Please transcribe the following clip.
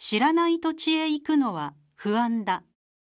知らない土地へ行くのは不安だ。